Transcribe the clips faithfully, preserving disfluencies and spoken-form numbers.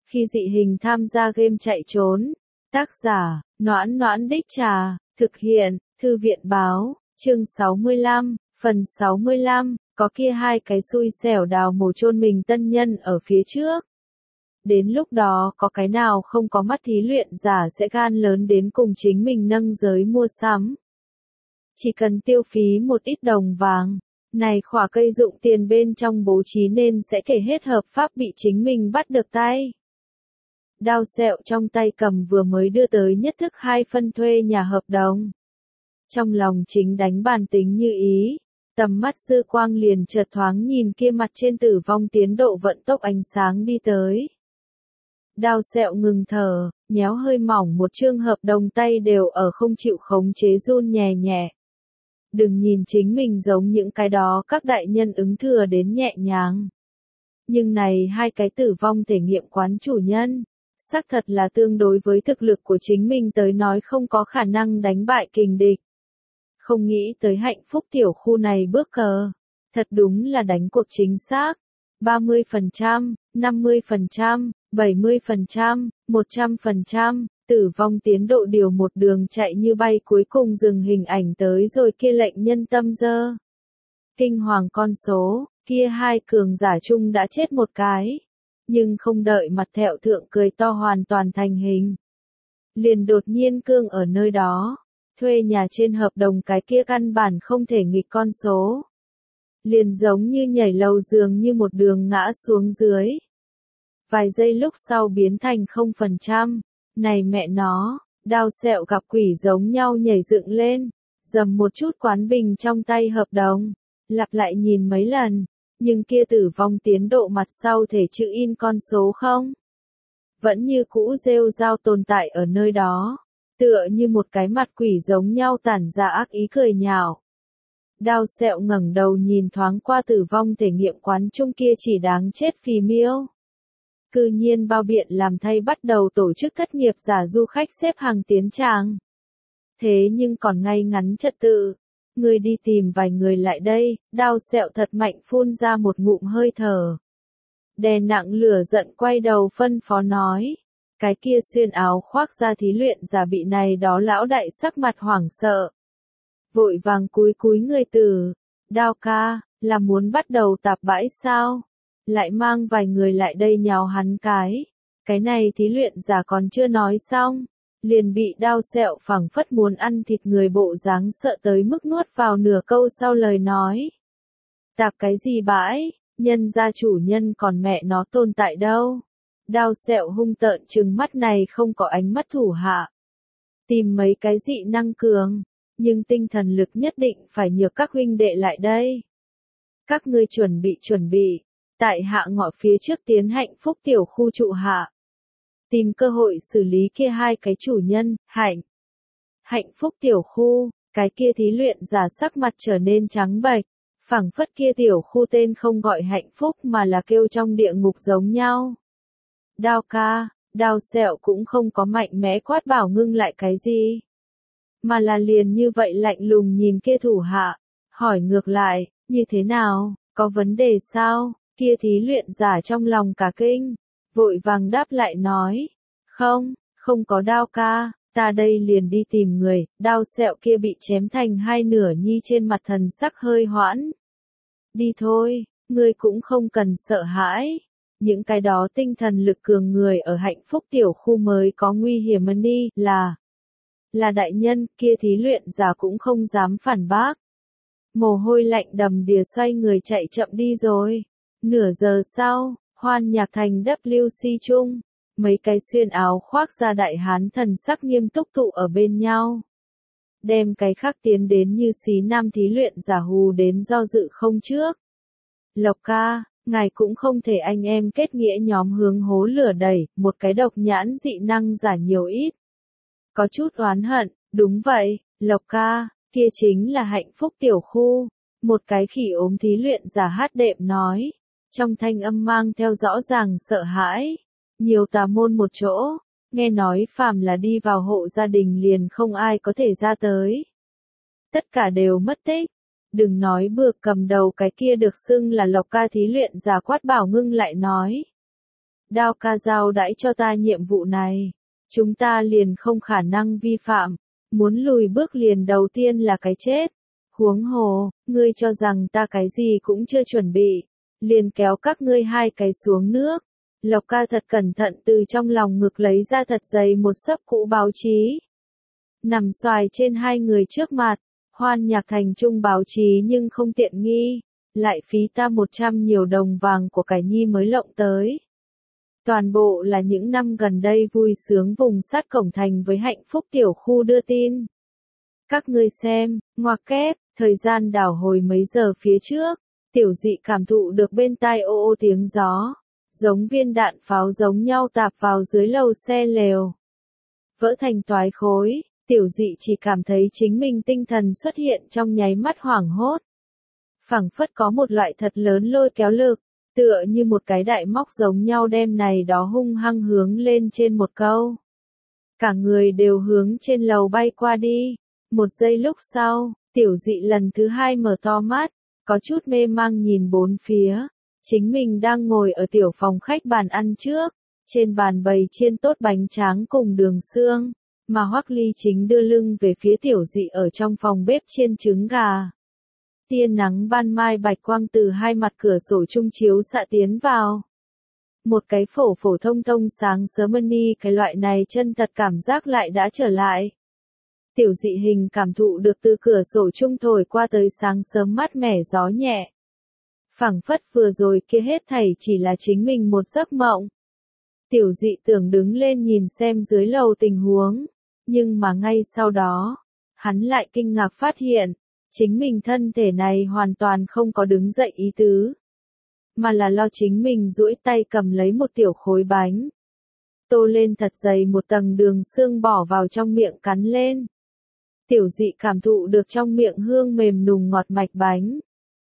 Khi dị hình tham gia game chạy trốn. Tác giả, Noãn Noãn Đích Trà, thực hiện, Thư viện báo, chương sáu mươi lăm, phần sáu mươi lăm, có kia hai cái xui xẻo đào mồ chôn mình tân nhân ở phía trước. Đến lúc đó có cái nào không có mắt thí luyện giả sẽ gan lớn đến cùng chính mình nâng giới mua sắm. Chỉ cần tiêu phí một ít đồng vàng, này khỏa cây dụng tiền bên trong bố trí nên sẽ kể hết hợp pháp bị chính mình bắt được tay. Đao sẹo trong tay cầm vừa mới đưa tới nhất thức hai phân thuê nhà hợp đồng. Trong lòng chính đánh bàn tính như ý, tầm mắt dư quang liền chợt thoáng nhìn kia mặt trên tử vong tiến độ vận tốc ánh sáng đi tới. Đao sẹo ngừng thở, nhéo hơi mỏng một chương hợp đồng tay đều ở không chịu khống chế run nhẹ nhẹ. Đừng nhìn chính mình giống những cái đó các đại nhân ứng thừa đến nhẹ nhàng. Nhưng này hai cái tử vong thể nghiệm quán chủ nhân, xác thật là tương đối với thực lực của chính mình tới nói không có khả năng đánh bại kình địch. Không nghĩ tới hạnh phúc tiểu khu này bước cờ, thật đúng là đánh cuộc chính xác. ba mươi phần trăm, năm mươi phần trăm, bảy mươi phần trăm, một trăm phần trăm, tử vong tiến độ điều một đường chạy như bay cuối cùng dừng hình ảnh tới rồi kia lệnh nhân tâm dơ. Kinh hoàng con số, kia hai cường giả chung đã chết một cái. Nhưng không đợi mặt thẹo thượng cười to hoàn toàn thành hình. Liền đột nhiên cương ở nơi đó, thuê nhà trên hợp đồng cái kia căn bản không thể nghịch con số. Liền giống như nhảy lầu giường như một đường ngã xuống dưới. Vài giây lúc sau biến thành không phần trăm, này mẹ nó, đao sẹo gặp quỷ giống nhau nhảy dựng lên, dầm một chút quán bình trong tay hợp đồng, lặp lại nhìn mấy lần. Nhưng kia tử vong tiến độ mặt sau thể chữ in con số không? Vẫn như cũ rêu rao tồn tại ở nơi đó, tựa như một cái mặt quỷ giống nhau tản ra ác ý cười nhạo. Đao sẹo ngẩng đầu nhìn thoáng qua tử vong thể nghiệm quán chung kia chỉ đáng chết phì miêu. Cư nhiên bao biện làm thay bắt đầu tổ chức thất nghiệp giả du khách xếp hàng tiến tràng. Thế nhưng còn ngay ngắn trật tự. Người đi tìm vài người lại đây, đao sẹo thật mạnh phun ra một ngụm hơi thở. Đè nặng lửa giận quay đầu phân phó nói. Cái kia xuyên áo khoác ra thí luyện giả bị này đó lão đại sắc mặt hoảng sợ. Vội vàng cúi cúi người tử. Đao ca, là muốn bắt đầu tạp bãi sao? Lại mang vài người lại đây nhào hắn cái. Cái này thí luyện giả còn chưa nói xong. Liền bị đao sẹo phảng phất muốn ăn thịt người bộ dáng sợ tới mức nuốt vào nửa câu sau lời nói. Tạp cái gì bãi, nhân gia chủ nhân còn mẹ nó tồn tại đâu. Đao sẹo hung tợn trừng mắt này không có ánh mắt thủ hạ. Tìm mấy cái dị năng cường, nhưng tinh thần lực nhất định phải nhờ các huynh đệ lại đây. Các ngươi chuẩn bị chuẩn bị, tại hạ ngọ phía trước tiến hạnh phúc tiểu khu trụ hạ. Tìm cơ hội xử lý kia hai cái chủ nhân, hạnh. Hạnh phúc tiểu khu, cái kia thí luyện giả sắc mặt trở nên trắng bệch, phảng phất kia tiểu khu tên không gọi hạnh phúc mà là kêu trong địa ngục giống nhau. Đao ca, đao sẹo cũng không có mạnh mẽ quát bảo ngưng lại cái gì. Mà là liền như vậy lạnh lùng nhìn kia thủ hạ, hỏi ngược lại, như thế nào, có vấn đề sao, kia thí luyện giả trong lòng cả kinh. Vội vàng đáp lại nói, không, không có đao ca, ta đây liền đi tìm người, đao sẹo kia bị chém thành hai nửa nhi trên mặt thần sắc hơi hoãn. Đi thôi, ngươi cũng không cần sợ hãi, những cái đó tinh thần lực cường người ở hạnh phúc tiểu khu mới có nguy hiểm hơn đi, là, là đại nhân, kia thí luyện giả cũng không dám phản bác. Mồ hôi lạnh đầm đìa xoay người chạy chậm đi rồi, nửa giờ sau. Hoan nhạc thành W C chung, mấy cái xuyên áo khoác ra đại hán thần sắc nghiêm túc tụ ở bên nhau. Đem cái khác tiến đến như xí nam thí luyện giả hù đến do dự không trước. Lộc ca, ngài cũng không thể anh em kết nghĩa nhóm hướng hố lửa đẩy, một cái độc nhãn dị năng giả nhiều ít. Có chút oán hận, đúng vậy, Lộc ca, kia chính là hạnh phúc tiểu khu. Một cái khỉ ốm thí luyện giả hát đệm nói. Trong thanh âm mang theo rõ ràng sợ hãi, nhiều tà môn một chỗ, nghe nói phàm là đi vào hộ gia đình liền không ai có thể ra tới. Tất cả đều mất tích, đừng nói bừa cầm đầu cái kia được xưng là Lộc ca thí luyện giả quát bảo ngưng lại nói. Đao ca giao đãi cho ta nhiệm vụ này. Chúng ta liền không khả năng vi phạm. Muốn lùi bước liền đầu tiên là cái chết. Huống hồ, ngươi cho rằng ta cái gì cũng chưa chuẩn bị. Liền kéo các ngươi hai cái xuống nước. Lộc ca thật cẩn thận từ trong lòng ngực lấy ra thật dày một xấp cũ báo chí. Nằm xoài trên hai người trước mặt. Hoan Nhạc Thành Trung báo chí nhưng không tiện nghi. Lại phí ta một trăm nhiều đồng vàng của cải nhi mới lộng tới. Toàn bộ là những năm gần đây vui sướng vùng sát cổng thành với hạnh phúc tiểu khu đưa tin. Các ngươi xem, ngoặc kép, thời gian đảo hồi mấy giờ phía trước, tiểu dị cảm thụ được bên tai ô ô tiếng gió, giống viên đạn pháo giống nhau tạp vào dưới lầu xe lều. Vỡ thành toái khối, tiểu dị chỉ cảm thấy chính mình tinh thần xuất hiện trong nháy mắt hoảng hốt. Phảng phất có một loại thật lớn lôi kéo lực. Tựa như một cái đại móc giống nhau đem này đó hung hăng hướng lên trên một câu. Cả người đều hướng trên lầu bay qua đi. Một giây lúc sau, tiểu dị lần thứ hai mở to mắt, có chút mê mang nhìn bốn phía. Chính mình đang ngồi ở tiểu phòng khách bàn ăn trước, trên bàn bày chiên tốt bánh tráng cùng đường xương, mà Hoắc Ly chính đưa lưng về phía tiểu dị ở trong phòng bếp chiên trứng gà. Tia nắng ban mai bạch quang từ hai mặt cửa sổ trung chiếu xạ tiến vào. Một cái phổ phổ thông thông sáng sớm ni cái loại này chân thật cảm giác lại đã trở lại. Tiểu dị hình cảm thụ được từ cửa sổ trung thổi qua tới sáng sớm mát mẻ gió nhẹ. Phảng phất vừa rồi kia hết thảy chỉ là chính mình một giấc mộng. Tiểu dị tưởng đứng lên nhìn xem dưới lầu tình huống, nhưng mà ngay sau đó, hắn lại kinh ngạc phát hiện. Chính mình thân thể này hoàn toàn không có đứng dậy ý tứ. Mà là lo chính mình duỗi tay cầm lấy một tiểu khối bánh. Tô lên thật dày một tầng đường xương bỏ vào trong miệng cắn lên. Tiểu dị cảm thụ được trong miệng hương mềm nùng ngọt mạch bánh.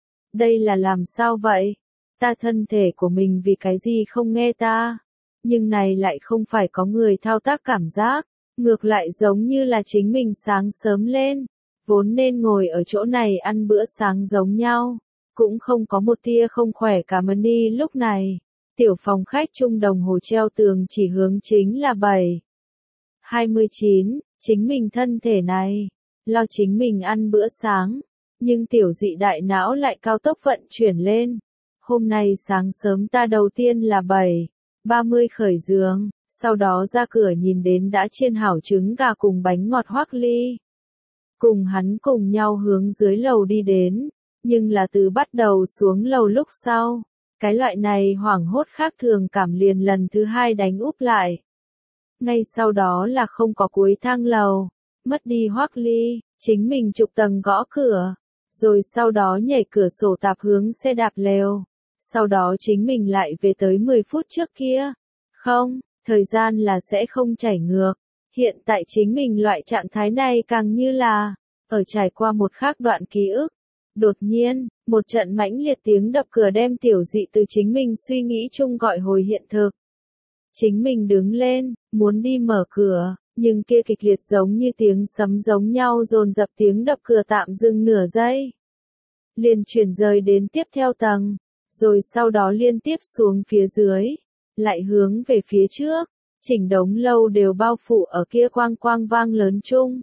Đây là làm sao vậy? Ta thân thể của mình vì cái gì không nghe ta? Nhưng này lại không phải có người thao tác cảm giác. Ngược lại giống như là chính mình sáng sớm lên. Vốn nên ngồi ở chỗ này ăn bữa sáng giống nhau, cũng không có một tia không khỏe cả mân đi lúc này. Tiểu phòng khách trung đồng hồ treo tường chỉ hướng chính là bảy. hai mươi chín, chính mình thân thể này, lo chính mình ăn bữa sáng, nhưng tiểu dị đại não lại cao tốc vận chuyển lên. Hôm nay sáng sớm ta đầu tiên là bảy, ba mươi khởi giường, sau đó ra cửa nhìn đến đã chiên hảo trứng gà cùng bánh ngọt Hoắc Ly. Cùng hắn cùng nhau hướng dưới lầu đi đến, nhưng là từ bắt đầu xuống lầu lúc sau, cái loại này hoảng hốt khác thường cảm liền lần thứ hai đánh úp lại. Ngay sau đó là không có cuối thang lầu, mất đi Hoắc Ly, chính mình chụp tầng gõ cửa, rồi sau đó nhảy cửa sổ tạp hướng xe đạp lều, sau đó chính mình lại về tới mười phút trước kia. Không, thời gian là sẽ không chảy ngược. Hiện tại chính mình loại trạng thái này càng như là, ở trải qua một khác đoạn ký ức. Đột nhiên, một trận mãnh liệt tiếng đập cửa đem tiểu dị từ chính mình suy nghĩ chung gọi hồi hiện thực. Chính mình đứng lên, muốn đi mở cửa, nhưng kia kịch liệt giống như tiếng sấm giống nhau dồn dập tiếng đập cửa tạm dừng nửa giây. Liền chuyển rời đến tiếp theo tầng, rồi sau đó liên tiếp xuống phía dưới, lại hướng về phía trước. Chỉnh đống lâu đều bao phủ ở kia quang quang vang lớn chung.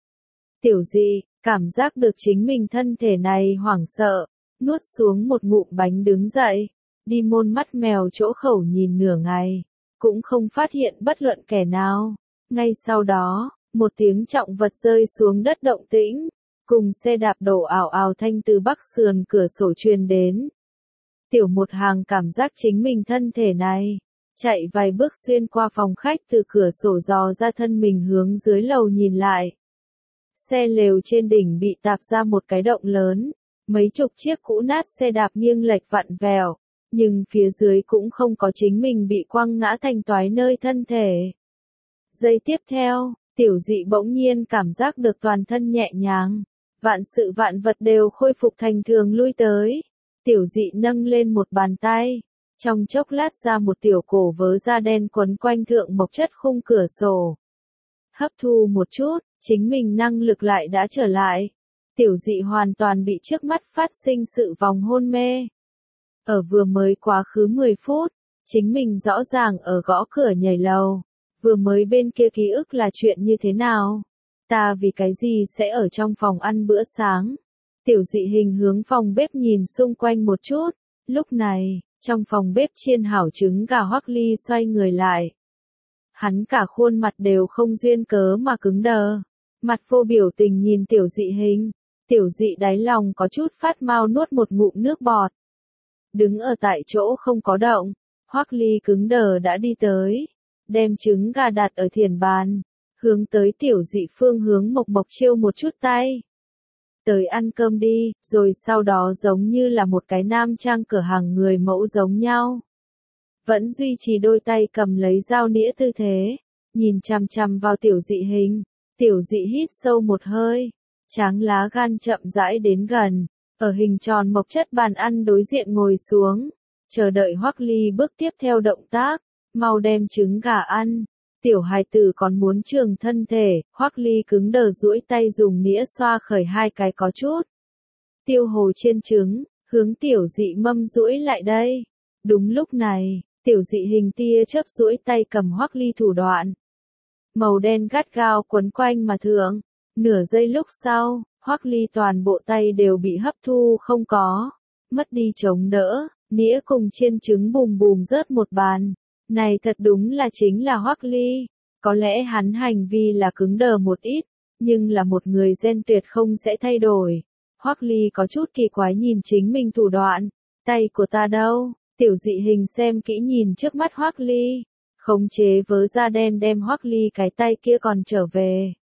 Tiểu dị, cảm giác được chính mình thân thể này hoảng sợ, nuốt xuống một ngụm bánh đứng dậy, đi môn mắt mèo chỗ khẩu nhìn nửa ngày, cũng không phát hiện bất luận kẻ nào. Ngay sau đó, một tiếng trọng vật rơi xuống đất động tĩnh, cùng xe đạp đổ ào ào thanh từ bắc sườn cửa sổ truyền đến. Tiểu một hàng cảm giác chính mình thân thể này. Chạy vài bước xuyên qua phòng khách từ cửa sổ dò ra thân mình hướng dưới lầu nhìn lại. Xe lều trên đỉnh bị tạp ra một cái động lớn, mấy chục chiếc cũ nát xe đạp nghiêng lệch vặn vẹo, nhưng phía dưới cũng không có chính mình bị quăng ngã thành toái nơi thân thể. Giây tiếp theo, tiểu dị bỗng nhiên cảm giác được toàn thân nhẹ nhàng, vạn sự vạn vật đều khôi phục thành thường lui tới. Tiểu dị nâng lên một bàn tay. Trong chốc lát ra một tiểu cổ vớ da đen quấn quanh thượng mộc chất khung cửa sổ. Hấp thu một chút, chính mình năng lực lại đã trở lại. Tiểu dị hoàn toàn bị trước mắt phát sinh sự vòng hôn mê. Ở vừa mới quá khứ mười phút, Chính mình rõ ràng ở gõ cửa nhảy lầu. Vừa mới bên kia ký ức là chuyện như thế nào? Ta vì cái gì sẽ ở trong phòng ăn bữa sáng? Tiểu dị hình hướng phòng bếp nhìn xung quanh một chút. Lúc này, trong phòng bếp chiên hảo trứng gà Hoắc Ly xoay người lại. Hắn cả khuôn mặt đều không duyên cớ mà cứng đờ. Mặt vô biểu tình nhìn tiểu dị hình. Tiểu dị đáy lòng có chút phát mau nuốt một ngụm nước bọt. Đứng ở tại chỗ không có động. Hoắc Ly cứng đờ đã đi tới. Đem trứng gà đặt ở thiền bàn. Hướng tới tiểu dị phương hướng mộc mộc chiêu một chút tay. Tới ăn cơm đi, rồi sau đó giống như là một cái nam trang cửa hàng người mẫu giống nhau. Vẫn duy trì đôi tay cầm lấy dao nĩa tư thế, nhìn chằm chằm vào tiểu dị hình. Tiểu dị hít sâu một hơi, tráng lá gan chậm rãi đến gần, ở hình tròn mộc chất bàn ăn đối diện ngồi xuống, chờ đợi Hoắc Ly bước tiếp theo động tác, mau đem trứng gà ăn. Tiểu hài tử còn muốn trường thân thể, Hoắc Ly cứng đờ duỗi tay dùng nĩa xoa khởi hai cái có chút tiêu hồ chiên trứng, hướng tiểu dị mâm duỗi lại đây. Đúng lúc này, tiểu dị hình tia chớp duỗi tay cầm Hoắc Ly thủ đoạn. Màu đen gắt gao quấn quanh mà thượng, nửa giây lúc sau, Hoắc Ly toàn bộ tay đều bị hấp thu không có, mất đi chống đỡ, nĩa cùng chiên trứng bùm bùm rớt một bàn. Này thật đúng là chính là Hoắc Ly, có lẽ hắn hành vi là cứng đờ một ít, nhưng là một người gen tuyệt không sẽ thay đổi. Hoắc Ly có chút kỳ quái nhìn chính mình thủ đoạn, tay của ta đâu? Tiểu dị hình xem kỹ nhìn trước mắt Hoắc Ly, khống chế vớ da đen đem Hoắc Ly cái tay kia còn trở về.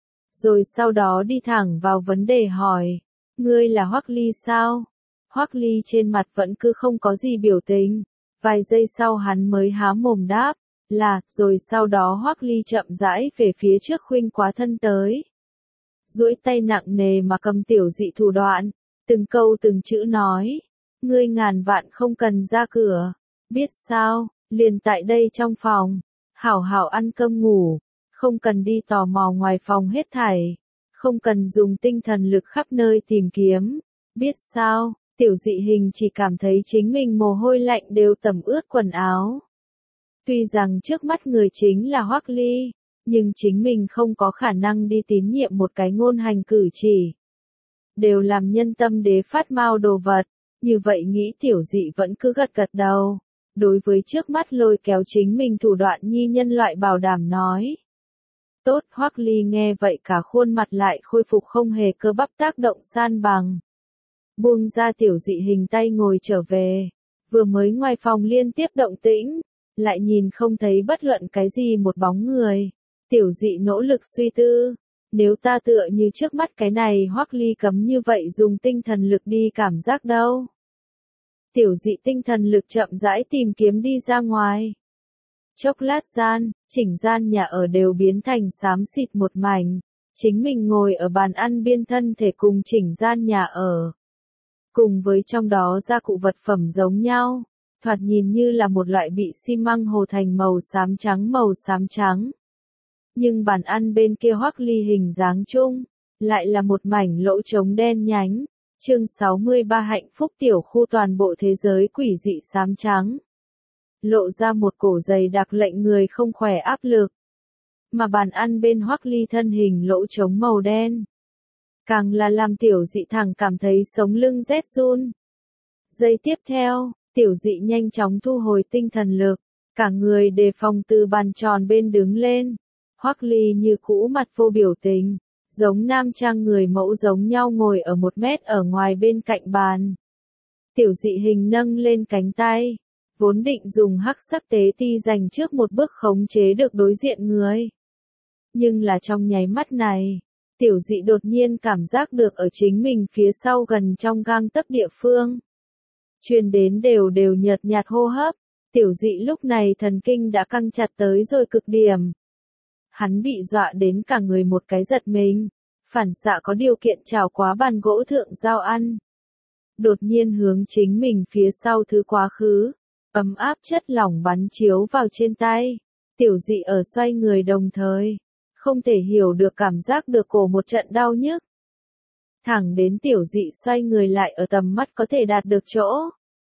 Rồi sau đó đi thẳng vào vấn đề hỏi, ngươi là Hoắc Ly sao? Hoắc Ly trên mặt vẫn cứ không có gì biểu tình. Vài giây sau hắn mới há mồm đáp, là, rồi sau đó Hoắc Ly chậm rãi về phía trước khuynh quá thân tới. Duỗi tay nặng nề mà cầm tiểu dị thủ đoạn, từng câu từng chữ nói, ngươi ngàn vạn không cần ra cửa, biết sao, liền tại đây trong phòng, hảo hảo ăn cơm ngủ, không cần đi tò mò ngoài phòng hết thảy, không cần dùng tinh thần lực khắp nơi tìm kiếm, biết sao. Tiểu dị hình chỉ cảm thấy chính mình mồ hôi lạnh đều tẩm ướt quần áo. Tuy rằng trước mắt người chính là Hoắc Ly, nhưng chính mình không có khả năng đi tín nhiệm một cái ngôn hành cử chỉ. Đều làm nhân tâm đế phát mau đồ vật, như vậy nghĩ tiểu dị vẫn cứ gật gật đầu. Đối với trước mắt lôi kéo chính mình thủ đoạn nhi nhân loại bảo đảm nói. Tốt, Hoắc Ly nghe vậy cả khuôn mặt lại khôi phục không hề cơ bắp tác động san bằng. Buông ra tiểu dị hình tay ngồi trở về, vừa mới ngoài phòng liên tiếp động tĩnh, lại nhìn không thấy bất luận cái gì một bóng người. Tiểu dị nỗ lực suy tư, nếu ta tựa như trước mắt cái này Hoắc Ly cấm như vậy dùng tinh thần lực đi cảm giác đâu. Tiểu dị tinh thần lực chậm rãi tìm kiếm đi ra ngoài. Chốc lát gian, chỉnh gian nhà ở đều biến thành xám xịt một mảnh, chính mình ngồi ở bàn ăn biên thân thể cùng chỉnh gian nhà ở. Cùng với trong đó gia cụ vật phẩm giống nhau, thoạt nhìn như là một loại bị xi măng hồ thành màu xám trắng màu xám trắng. Nhưng bàn ăn bên kia Hoắc Ly hình dáng chung, lại là một mảnh lỗ trống đen nhánh. Chương sáu mươi ba hạnh phúc tiểu khu toàn bộ thế giới quỷ dị xám trắng. Lộ ra một cổ dày đặc lệnh người không khỏe áp lực. Mà bàn ăn bên Hoắc Ly thân hình lỗ trống màu đen. Càng là làm tiểu dị thẳng cảm thấy sống lưng rét run. Giây tiếp theo, tiểu dị nhanh chóng thu hồi tinh thần lực, cả người đề phòng từ bàn tròn bên đứng lên. Hoắc Ly như cũ mặt vô biểu tình, giống nam trang người mẫu giống nhau ngồi ở một mét ở ngoài bên cạnh bàn. Tiểu dị hình nâng lên cánh tay, vốn định dùng hắc sắc tế ti dành trước một bước khống chế được đối diện người. Nhưng là trong nháy mắt này, tiểu dị đột nhiên cảm giác được ở chính mình phía sau gần trong gang tấc địa phương. Truyền đến đều đều nhợt nhạt hô hấp, tiểu dị lúc này thần kinh đã căng chặt tới rồi cực điểm. Hắn bị dọa đến cả người một cái giật mình, phản xạ có điều kiện trào quá bàn gỗ thượng dao ăn. Đột nhiên hướng chính mình phía sau thứ quá khứ, ấm áp chất lỏng bắn chiếu vào trên tay, tiểu dị ở xoay người đồng thời, không thể hiểu được cảm giác được cổ một trận đau nhức. Thẳng đến tiểu dị xoay người lại ở tầm mắt có thể đạt được chỗ.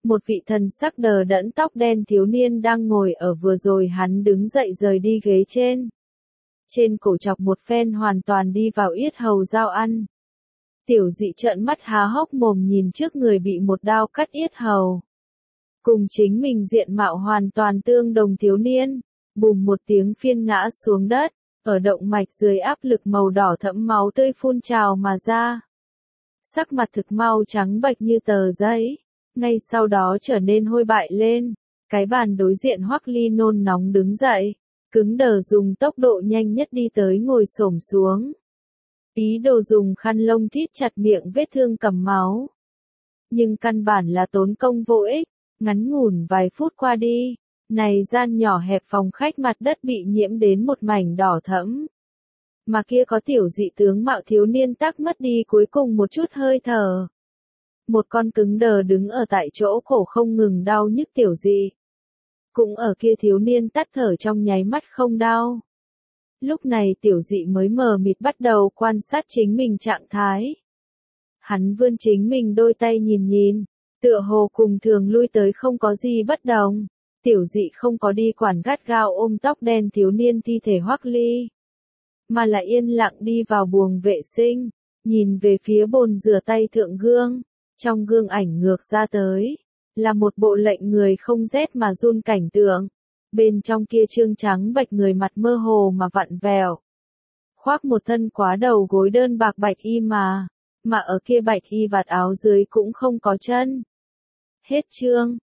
Một vị thần sắc đờ đẫn tóc đen thiếu niên đang ngồi ở vừa rồi hắn đứng dậy rời đi ghế trên. Trên cổ chọc một phen hoàn toàn đi vào yết hầu dao ăn. Tiểu dị trợn mắt há hốc mồm nhìn trước người bị một đao cắt yết hầu. Cùng chính mình diện mạo hoàn toàn tương đồng thiếu niên, bùm một tiếng phiên ngã xuống đất, ở động mạch dưới áp lực màu đỏ thẫm máu tươi phun trào mà ra. Sắc mặt thực mau trắng bệch như tờ giấy, ngay sau đó trở nên hôi bại lên, cái bàn đối diện Hoắc Ly nôn nóng đứng dậy, cứng đờ dùng tốc độ nhanh nhất đi tới ngồi xổm xuống. Ý đồ dùng khăn lông thít chặt miệng vết thương cầm máu. Nhưng căn bản là tốn công vô ích, ngắn ngủn vài phút qua đi, này gian nhỏ hẹp phòng khách mặt đất bị nhiễm đến một mảnh đỏ thẫm. Mà kia có tiểu dị tướng mạo thiếu niên tắc mất đi cuối cùng một chút hơi thở. Một con cứng đờ đứng ở tại chỗ cổ không ngừng đau nhức tiểu dị. Cũng ở kia thiếu niên tắt thở trong nháy mắt không đau. Lúc này tiểu dị mới mờ mịt bắt đầu quan sát chính mình trạng thái. Hắn vươn chính mình đôi tay nhìn nhìn, tựa hồ cùng thường lui tới không có gì bất đồng. Tiểu dị không có đi quản gắt gao ôm tóc đen thiếu niên thi thể Hoắc Ly, mà là yên lặng đi vào buồng vệ sinh, nhìn về phía bồn rửa tay thượng gương, trong gương ảnh ngược ra tới, là một bộ lệnh người không rét mà run cảnh tượng, bên trong kia trương trắng bệch người mặt mơ hồ mà vặn vẹo, khoác một thân quá đầu gối đơn bạc bạch y mà, mà ở kia bạch y vạt áo dưới cũng không có chân. Hết chương.